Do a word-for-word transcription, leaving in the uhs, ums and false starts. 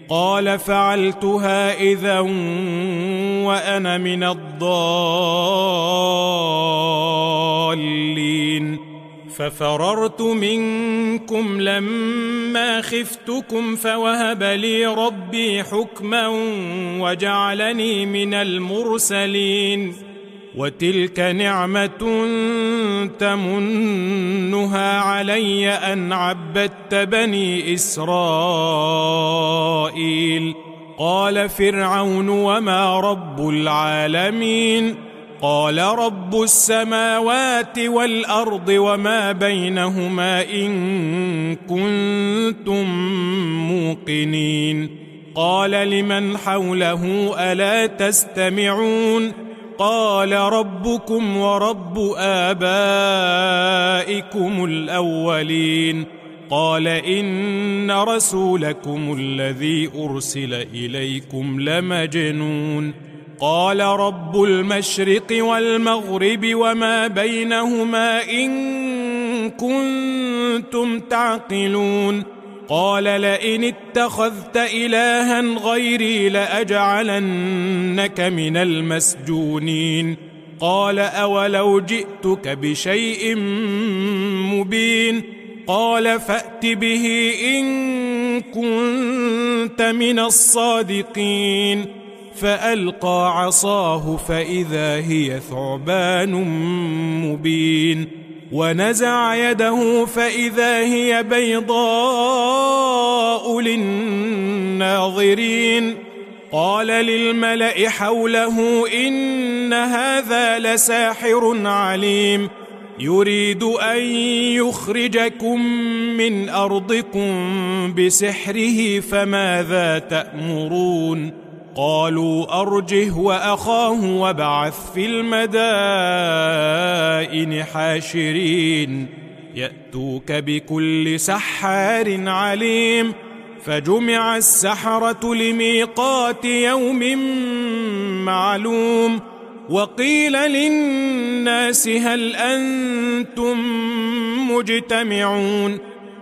قال فعلتها إذا وأنا من الضالين ففررت منكم لما خفتكم فوهب لي ربي حكما وجعلني من المرسلين وتلك نعمة تمنها علي أن عبدت بني إسرائيل قال فرعون وما رب العالمين قال رب السماوات والأرض وما بينهما إن كنتم موقنين قال لمن حوله ألا تستمعون قال ربكم ورب آبائكم الأولين قال إن رسولكم الذي أرسل إليكم لمجنون قال رب المشرق والمغرب وما بينهما إن كنتم تعقلون قال لئن اتخذت إلها غيري لأجعلنك من المسجونين قال أولو جئتك بشيء مبين قال فأت به إن كنت من الصادقين فألقى عصاه فإذا هي ثعبان مبين ونزع يده فإذا هي بيضاء للناظرين قال للملأ حوله إن هذا لساحر عليم يريد أن يخرجكم من أرضكم بسحره فماذا تأمرون قالوا أرجه وأخاه وابعث في المدائن حاشرين يأتوك بكل سحار عليم فجمع السحرة لميقات يوم معلوم وقيل للناس هل أنتم مجتمعون